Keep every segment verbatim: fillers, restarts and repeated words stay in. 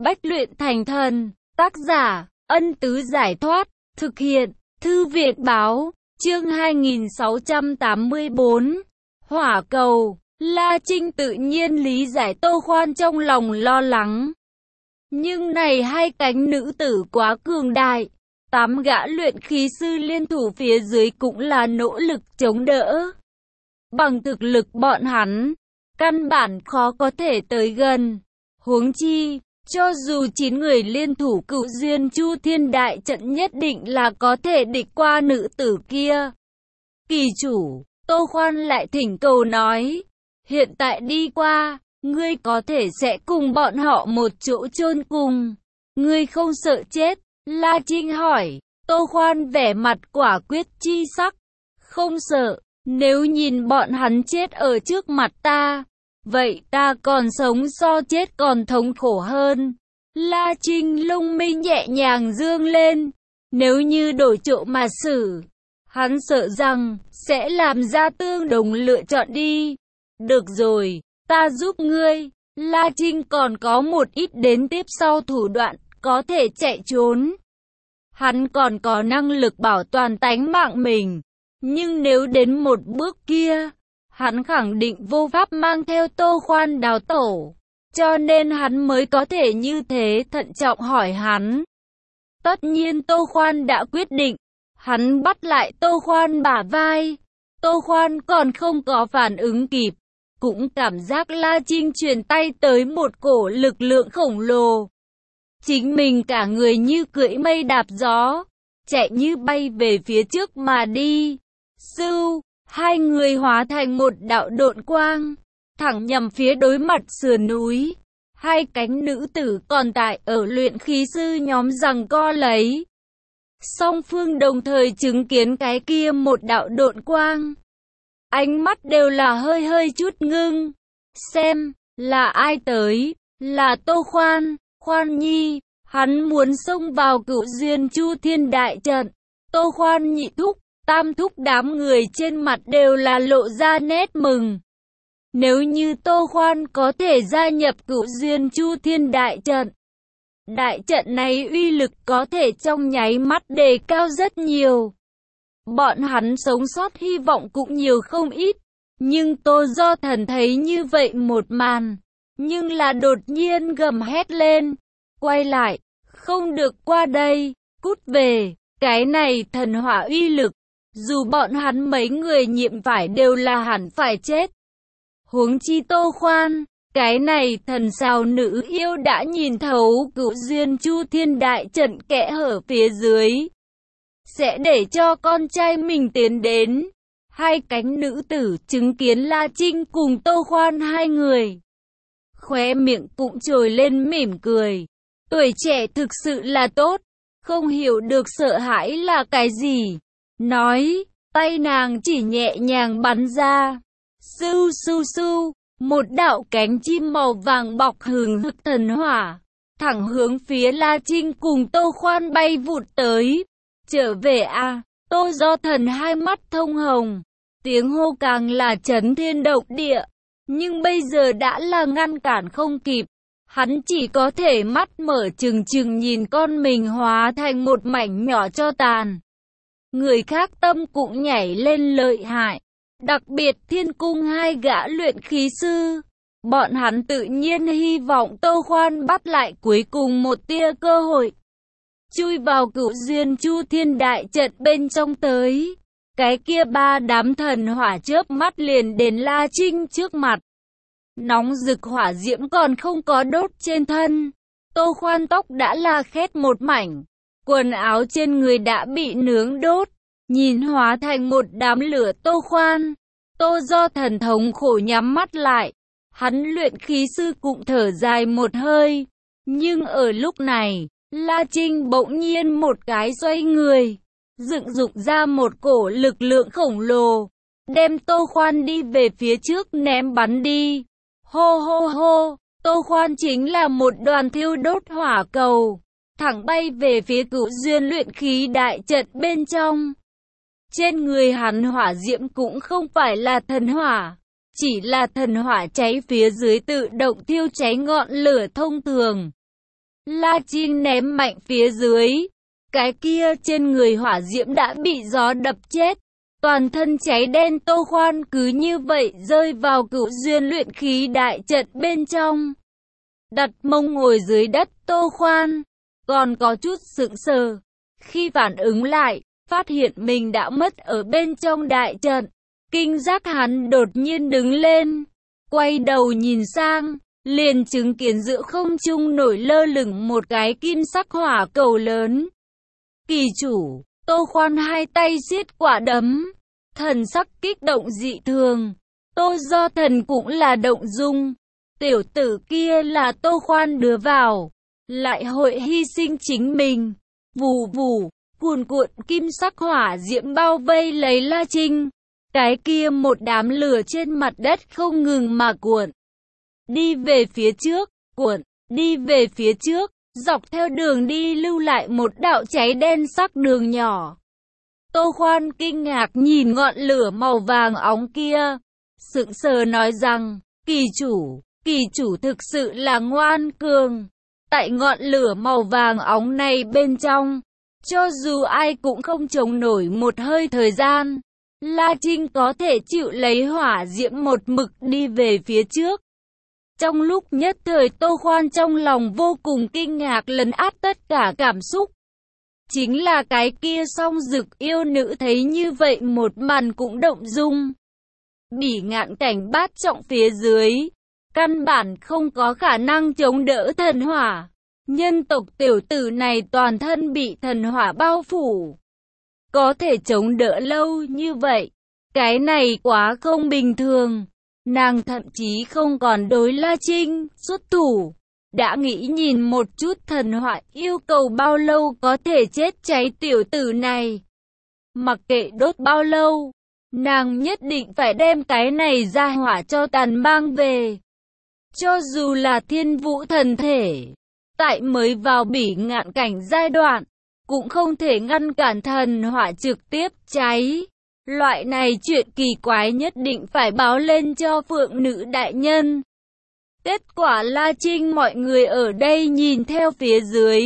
Bách luyện thành thần. Tác giả, Ân Tứ Giải Thoát. Thực hiện, Thư viện Báo. Chương hai nghìn sáu trăm tám mươi tư. Hỏa cầu. La Trinh tự nhiên lý giải Tô Khoan trong lòng lo lắng. Nhưng này hai cánh nữ tử quá cường đại. Tám gã luyện khí sư liên thủ phía dưới cũng là nỗ lực chống đỡ. Bằng thực lực bọn hắn, căn bản khó có thể tới gần. Huống chi, cho dù chín người liên thủ Cựu Duyên Chu Thiên Đại Trận nhất định là có thể địch qua nữ tử kia. Kỳ chủ, Tô Khoan lại thỉnh cầu nói, hiện tại đi qua, ngươi có thể sẽ cùng bọn họ một chỗ chôn cùng. Ngươi không sợ chết? La Trinh hỏi. Tô Khoan vẻ mặt quả quyết chi sắc. Không sợ, nếu nhìn bọn hắn chết ở trước mặt ta, vậy ta còn sống so chết còn thống khổ hơn. La Trinh lông mi nhẹ nhàng dương lên. Nếu như đổi chỗ mà xử, hắn sợ rằng sẽ làm ra tương đồng lựa chọn đi. Được rồi, ta giúp ngươi. La Trinh còn có một ít đến tiếp sau thủ đoạn, có thể chạy trốn. Hắn còn có năng lực bảo toàn tánh mạng mình. Nhưng nếu đến một bước kia, hắn khẳng định vô pháp mang theo Tô Khoan đào tổ. Cho nên hắn mới có thể như thế thận trọng hỏi hắn. Tất nhiên Tô Khoan đã quyết định. Hắn bắt lại Tô Khoan bả vai. Tô Khoan còn không có phản ứng kịp. Cũng cảm giác La Trinh truyền tay tới một cổ lực lượng khổng lồ. Chính mình cả người như cưỡi mây đạp gió, chạy như bay về phía trước mà đi. Sưu, hai người hóa thành một đạo độn quang, thẳng nhằm phía đối mặt sườn núi. Hai cánh nữ tử còn tại ở luyện khí sư nhóm giằng co lấy. Song phương đồng thời chứng kiến cái kia một đạo độn quang. Ánh mắt đều là hơi hơi chút ngưng. Xem, là ai tới? Là Tô Khoan. Khoan nhi, hắn muốn xông vào Cựu Duyên Chu Thiên Đại Trận. Tô Khoan nhị thúc, tam thúc đám người trên mặt đều là lộ ra nét mừng. Nếu như Tô Khoan có thể gia nhập Cựu Duyên Chu Thiên Đại Trận, đại trận này uy lực có thể trong nháy mắt đề cao rất nhiều. Bọn hắn sống sót hy vọng cũng nhiều không ít. Nhưng Tô Do Thần thấy như vậy một màn, nhưng là đột nhiên gầm hét lên. Quay lại, không được qua đây, cút về. Cái này thần hỏa uy lực, dù bọn hắn mấy người nhiệm phải đều là hẳn phải chết. Huống chi Tô Khoan, cái này thần sao nữ yêu đã nhìn thấu Cựu Duyên Chu Thiên Đại Trận kẽ hở phía dưới. Sẽ để cho con trai mình tiến đến. Hai cánh nữ tử chứng kiến La Trinh cùng Tô Khoan hai người, khóe miệng cũng trồi lên mỉm cười. Tuổi trẻ thực sự là tốt, không hiểu được sợ hãi là cái gì. Nói, tay nàng chỉ nhẹ nhàng bắn ra. Sưu sưu sưu, một đạo cánh chim màu vàng bọc hừng hực thần hỏa, thẳng hướng phía La Trinh cùng Tô Khoan bay vụt tới. Trở về a. Tô Do Thần hai mắt thông hồng, tiếng hô càng là chấn thiên động địa. Nhưng bây giờ đã là ngăn cản không kịp. Hắn chỉ có thể mắt mở trừng trừng nhìn con mình hóa thành một mảnh nhỏ tro tàn. Người khác tâm cũng nhảy lên lợi hại. Đặc biệt Thiên Cung hai gã luyện khí sư. Bọn hắn tự nhiên hy vọng Tô Khoan bắt lại cuối cùng một tia cơ hội, chui vào Cựu Duyên Chu Thiên Đại Trận bên trong tới. Cái kia ba đám thần hỏa chớp mắt liền đến La Trinh trước mặt. Nóng rực hỏa diễm còn không có đốt trên thân. Tô Khoan tóc đã là khét một mảnh. Quần áo trên người đã bị nướng đốt. Nhìn hóa thành một đám lửa Tô Khoan, Tô Do Thần thống khổ nhắm mắt lại. Hắn luyện khí sư cũng thở dài một hơi. Nhưng ở lúc này, La Trinh bỗng nhiên một cái xoay người, dựng dục ra một cổ lực lượng khổng lồ, đem Tô Khoan đi về phía trước ném bắn đi. Hô hô hô, Tô Khoan chính là một đoàn thiêu đốt hỏa cầu, thẳng bay về phía Cựu Duyên luyện khí đại trận bên trong. Trên người hắn hỏa diễm cũng không phải là thần hỏa, chỉ là thần hỏa cháy phía dưới tự động thiêu cháy ngọn lửa thông thường. La Trinh ném mạnh phía dưới. Cái kia trên người hỏa diễm đã bị gió đập chết. Toàn thân cháy đen Tô Khoan cứ như vậy rơi vào Cửu Duyên luyện khí đại trận bên trong. Đặt mông ngồi dưới đất Tô Khoan còn có chút sững sờ. Khi phản ứng lại, phát hiện mình đã mất ở bên trong đại trận. Kinh giác hắn đột nhiên đứng lên, quay đầu nhìn sang, liền chứng kiến giữa không trung nổi lơ lửng một cái kim sắc hỏa cầu lớn. Kỳ chủ, Tô Khoan hai tay siết quả đấm, thần sắc kích động dị thường. Tô Do Thần cũng là động dung. Tiểu tử kia là Tô Khoan đưa vào, lại hội hy sinh chính mình. Vù vù, cuồn cuộn kim sắc hỏa diễm bao vây lấy La Trinh. Cái kia một đám lửa trên mặt đất không ngừng mà cuộn. Đi về phía trước, cuộn, đi về phía trước, dọc theo đường đi lưu lại một đạo cháy đen sắc đường nhỏ. Tô Khoan kinh ngạc nhìn ngọn lửa màu vàng óng kia, sững sờ nói rằng, kỳ chủ, kỳ chủ thực sự là ngoan cường. Tại ngọn lửa màu vàng óng này bên trong, cho dù ai cũng không chống nổi một hơi thời gian. La Trinh có thể chịu lấy hỏa diễm một mực đi về phía trước. Trong lúc nhất thời Tô Khoan trong lòng vô cùng kinh ngạc lấn át tất cả cảm xúc. Chính là cái kia song dực yêu nữ thấy như vậy một màn cũng động dung. Bỉ Ngạn Cảnh bát trọng phía dưới, căn bản không có khả năng chống đỡ thần hỏa. Nhân tộc tiểu tử này toàn thân bị thần hỏa bao phủ. Có thể chống đỡ lâu như vậy, cái này quá không bình thường. Nàng thậm chí không còn đối La Trinh xuất thủ, đã nghĩ nhìn một chút thần hỏa yêu cầu bao lâu có thể chết cháy tiểu tử này. Mặc kệ đốt bao lâu, nàng nhất định phải đem cái này ra hỏa cho tàn mang về. Cho dù là thiên vũ thần thể, tại mới vào Bỉ Ngạn Cảnh giai đoạn, cũng không thể ngăn cản thần hỏa trực tiếp cháy. Loại này chuyện kỳ quái nhất định phải báo lên cho Phượng Nữ đại nhân. Kết quả La Trinh mọi người ở đây nhìn theo phía dưới,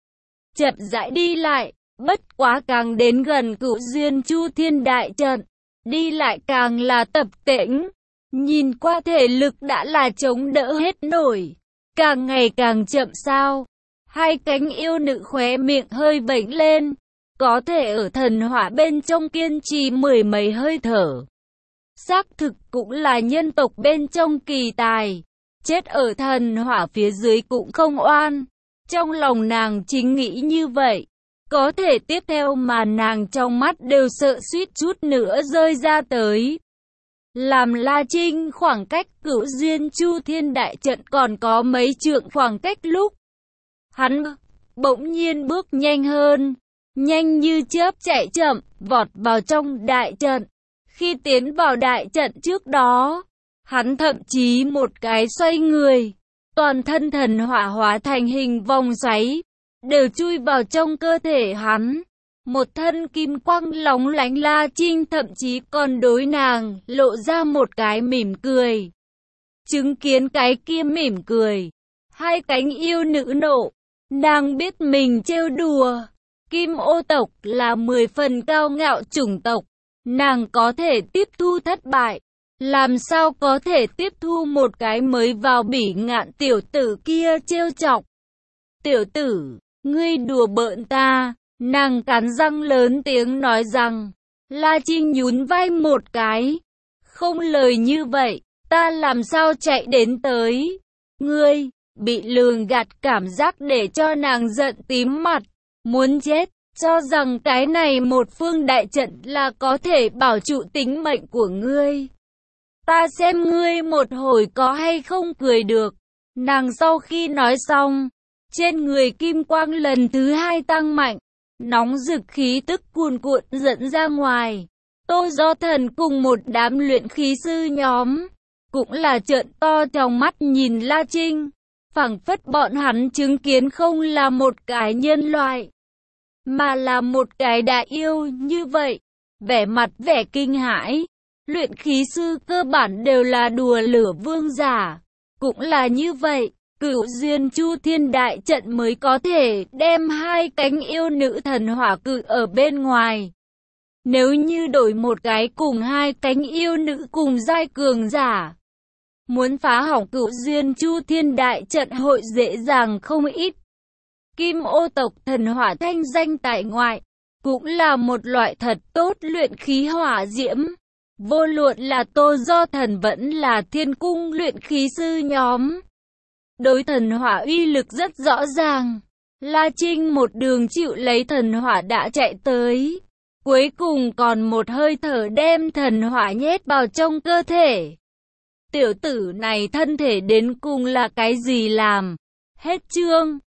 chậm rãi đi lại, bất quá càng đến gần Cửu Duyên Chu Thiên đại trận, đi lại càng là tập tễnh, nhìn qua thể lực đã là chống đỡ hết nổi, càng ngày càng chậm sao. Hai cánh yêu nữ khóe miệng hơi vểnh lên, có thể ở thần hỏa bên trong kiên trì mười mấy hơi thở. Xác thực cũng là nhân tộc bên trong kỳ tài, chết ở thần hỏa phía dưới cũng không oan. Trong lòng nàng chính nghĩ như vậy, có thể tiếp theo mà nàng trong mắt đều sợ suýt chút nữa rơi ra tới. Làm La Trinh khoảng cách Cửu Duyên Chu Thiên đại trận còn có mấy trượng khoảng cách lúc, hắn bỗng nhiên bước nhanh hơn, nhanh như chớp chạy chậm, vọt vào trong đại trận. Khi tiến vào đại trận trước đó, hắn thậm chí một cái xoay người, toàn thân thần hỏa hóa thành hình vòng xoáy, đều chui vào trong cơ thể hắn. Một thân kim quang lóng lánh. La Trinh thậm chí còn đối nàng lộ ra một cái mỉm cười. Chứng kiến cái kia mỉm cười, hai cánh yêu nữ nộ, nàng biết mình trêu đùa. Kim ô tộc là mười phần cao ngạo chủng tộc, nàng có thể tiếp thu thất bại, làm sao có thể tiếp thu một cái mới vào Bỉ Ngạn tiểu tử kia trêu chọc. Tiểu tử, ngươi đùa bỡn ta. Nàng cắn răng lớn tiếng nói rằng. La Trinh nhún vai một cái. Không lời như vậy, ta làm sao chạy đến tới. Ngươi, bị lường gạt cảm giác để cho nàng giận tím mặt, muốn chết, cho rằng cái này một phương đại trận là có thể bảo trụ tính mệnh của ngươi. Ta xem ngươi một hồi có hay không cười được. Nàng sau khi nói xong, trên người kim quang lần thứ hai tăng mạnh. Nóng rực khí tức cuồn cuộn dẫn ra ngoài. Tô Do Thần cùng một đám luyện khí sư nhóm, cũng là trợn to trong mắt nhìn La Trinh. Phảng phất bọn hắn chứng kiến không là một cái nhân loại, mà là một cái đại yêu như vậy. Vẻ mặt vẻ kinh hãi. Luyện khí sư cơ bản đều là đùa lửa vương giả, cũng là như vậy. Cửu duyên chu thiên đại trận mới có thể đem hai cánh yêu nữ thần hỏa cự ở bên ngoài. Nếu như đổi một cái cùng hai cánh yêu nữ cùng giai cường giả, muốn phá hỏng cửu duyên chu thiên đại trận hội dễ dàng không ít. Kim ô tộc thần hỏa thanh danh tại ngoại, cũng là một loại thật tốt luyện khí hỏa diễm. Vô luận là Tô Do Thần vẫn là Thiên Cung luyện khí sư nhóm, đối thần hỏa uy lực rất rõ ràng. La Trinh một đường chịu lấy thần hỏa đã chạy tới, cuối cùng còn một hơi thở đem thần hỏa nhét vào trong cơ thể. Tiểu tử này thân thể đến cùng là cái gì làm? Hết chương.